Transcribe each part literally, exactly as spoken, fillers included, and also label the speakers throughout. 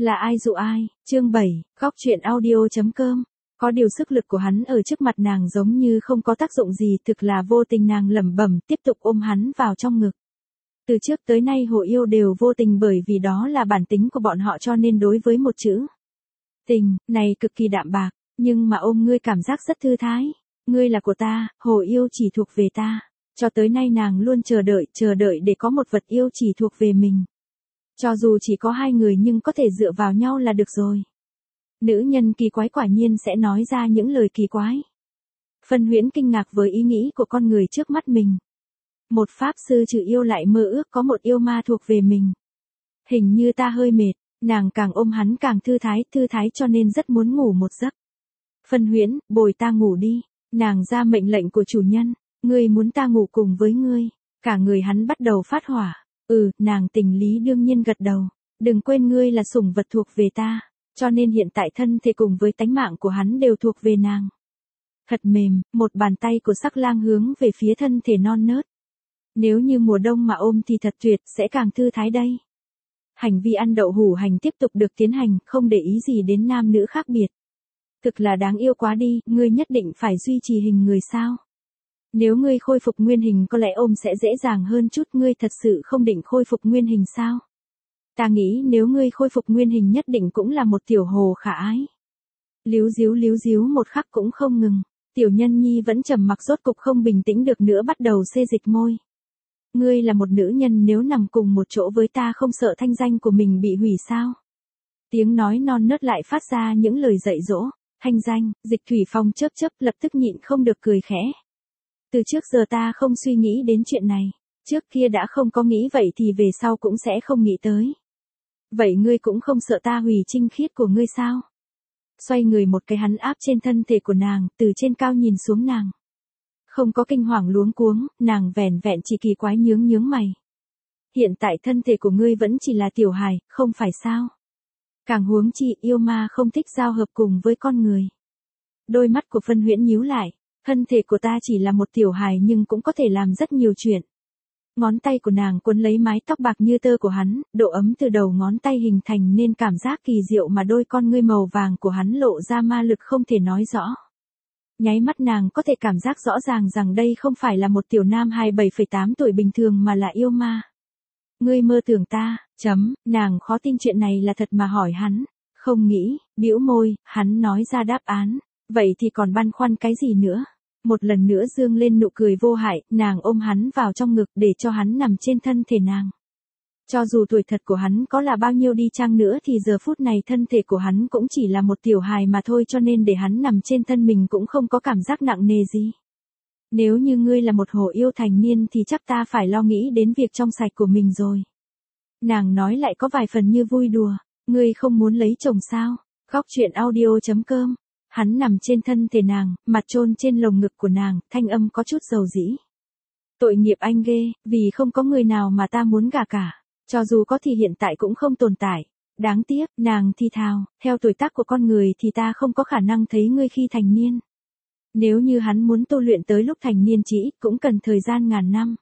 Speaker 1: Là ai dụ ai, chương bảy, góc truyện audio.com. Có điều sức lực của hắn ở trước mặt nàng giống như không có tác dụng gì, thực là vô tình nàng lẩm bẩm tiếp tục ôm hắn vào trong ngực. Từ trước tới nay Hồ Yêu đều vô tình bởi vì đó là bản tính của bọn họ cho nên đối với một chữ tình, này cực kỳ đạm bạc, nhưng mà ôm ngươi cảm giác rất thư thái. Ngươi là của ta, Hồ Yêu chỉ thuộc về ta. Cho tới nay nàng luôn chờ đợi, chờ đợi để có một vật yêu chỉ thuộc về mình. Cho dù chỉ có hai người nhưng có thể dựa vào nhau là được rồi. Nữ nhân kỳ quái quả nhiên sẽ nói ra những lời kỳ quái. Phân Huyễn kinh ngạc với ý nghĩ của con người trước mắt mình. Một pháp sư trừ yêu lại mơ ước có một yêu ma thuộc về mình. Hình như ta hơi mệt, nàng càng ôm hắn càng thư thái, thư thái cho nên rất muốn ngủ một giấc. Phân Huyễn, bồi ta ngủ đi. Nàng ra mệnh lệnh của chủ nhân, ngươi muốn ta ngủ cùng với ngươi. Cả người hắn bắt đầu phát hỏa. Ừ, nàng tình lý đương nhiên gật đầu. Đừng quên ngươi là sủng vật thuộc về ta. Cho nên hiện tại thân thể cùng với tánh mạng của hắn đều thuộc về nàng. Thật mềm, một bàn tay của Sắc Lang hướng về phía thân thể non nớt. Nếu như mùa đông mà ôm thì thật tuyệt, sẽ càng thư thái đây. Hành vi ăn đậu hủ hành tiếp tục được tiến hành, không để ý gì đến nam nữ khác biệt. Thực là đáng yêu quá đi, ngươi nhất định phải duy trì hình người sao? Nếu ngươi khôi phục nguyên hình có lẽ ôm sẽ dễ dàng hơn chút, ngươi thật sự không định khôi phục nguyên hình sao? Ta nghĩ nếu ngươi khôi phục nguyên hình nhất định cũng là một tiểu hồ khả ái. Líu díu líu díu một khắc cũng không ngừng, tiểu nhân nhi vẫn trầm mặc rốt cục không bình tĩnh được nữa bắt đầu xê dịch môi. Ngươi là một nữ nhân nếu nằm cùng một chỗ với ta không sợ thanh danh của mình bị hủy sao? Tiếng nói non nớt lại phát ra những lời dạy dỗ, thanh danh, Dịch Thủy Phong chớp chớp lập tức nhịn không được cười khẽ. Từ trước giờ ta không suy nghĩ đến chuyện này, trước kia đã không có nghĩ vậy thì về sau cũng sẽ không nghĩ tới. Vậy ngươi cũng không sợ ta hủy trinh khiết của ngươi sao? Xoay người một cái hắn áp trên thân thể của nàng, từ trên cao nhìn xuống nàng. Không có kinh hoàng luống cuống, nàng vẻn vẹn chỉ kỳ quái nhướng nhướng mày. Hiện tại thân thể của ngươi vẫn chỉ là tiểu hài, không phải sao? Càng huống chi yêu ma không thích giao hợp cùng với con người. Đôi mắt của Phân Huyễn nhíu lại, thân thể của ta chỉ là một tiểu hài nhưng cũng có thể làm rất nhiều chuyện. Ngón tay của nàng cuốn lấy mái tóc bạc như tơ của hắn, độ ấm từ đầu ngón tay hình thành nên cảm giác kỳ diệu mà đôi con ngươi màu vàng của hắn lộ ra ma lực không thể nói rõ. Nháy mắt nàng có thể cảm giác rõ ràng rằng đây không phải là một tiểu nam hai mươi bảy phẩy tám tuổi bình thường mà là yêu ma. Ngươi mơ tưởng ta, chấm, nàng khó tin chuyện này là thật mà hỏi hắn, không nghĩ, bĩu môi, hắn nói ra đáp án, vậy thì còn băn khoăn cái gì nữa. Một lần nữa dương lên nụ cười vô hại, nàng ôm hắn vào trong ngực để cho hắn nằm trên thân thể nàng. Cho dù tuổi thật của hắn có là bao nhiêu đi chăng nữa thì giờ phút này thân thể của hắn cũng chỉ là một tiểu hài mà thôi, cho nên để hắn nằm trên thân mình cũng không có cảm giác nặng nề gì. Nếu như ngươi là một hồ yêu thành niên thì chắc ta phải lo nghĩ đến việc trong sạch của mình rồi. Nàng nói lại có vài phần như vui đùa, ngươi không muốn lấy chồng sao? Góc truyện audio.com. Hắn nằm trên thân thể nàng, mặt chôn trên lồng ngực của nàng, thanh âm có chút dầu dĩ. Tội nghiệp anh ghê, vì không có người nào mà ta muốn gả cả. Cho dù có thì hiện tại cũng không tồn tại. Đáng tiếc, nàng thi thào, theo tuổi tác của con người thì ta không có khả năng thấy ngươi khi thành niên. Nếu như hắn muốn tu luyện tới lúc thành niên chỉ ít cũng cần thời gian ngàn năm.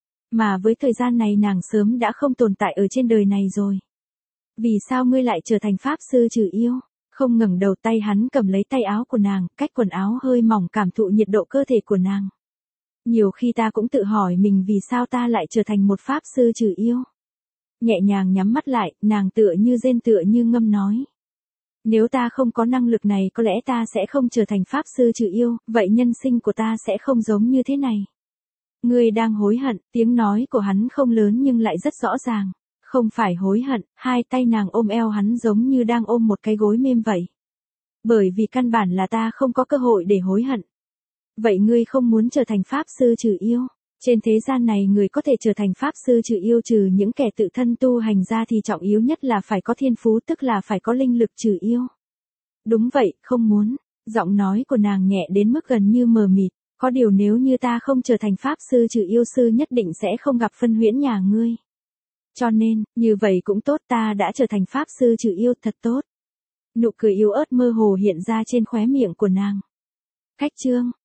Speaker 1: Mà với thời gian này nàng sớm đã không tồn tại ở trên đời này rồi. Vì sao ngươi lại trở thành pháp sư trừ yêu? Không ngẩng đầu, tay hắn cầm lấy tay áo của nàng, cách quần áo hơi mỏng cảm thụ nhiệt độ cơ thể của nàng. Nhiều khi ta cũng tự hỏi mình vì sao ta lại trở thành một pháp sư trừ yêu. Nhẹ nhàng nhắm mắt lại, nàng tựa như rên tựa như ngâm nói. Nếu ta không có năng lực này có lẽ ta sẽ không trở thành pháp sư trừ yêu, vậy nhân sinh của ta sẽ không giống như thế này. Ngươi đang hối hận, tiếng nói của hắn không lớn nhưng lại rất rõ ràng. Không phải hối hận, hai tay nàng ôm eo hắn giống như đang ôm một cái gối mềm vậy. Bởi vì căn bản là ta không có cơ hội để hối hận. Vậy ngươi không muốn trở thành pháp sư trừ yêu? Trên thế gian này người có thể trở thành pháp sư trừ yêu trừ những kẻ tự thân tu hành ra thì trọng yếu nhất là phải có thiên phú, tức là phải có linh lực trừ yêu. Đúng vậy, không muốn. Giọng nói của nàng nhẹ đến mức gần như mờ mịt. Có điều nếu như ta không trở thành pháp sư trừ yêu sư nhất định sẽ không gặp Phân Huyễn nhà ngươi. Cho nên, như vậy cũng tốt, ta đã trở thành pháp sư trừ yêu, thật tốt. Nụ cười yếu ớt mơ hồ hiện ra trên khóe miệng của nàng. Cách chương,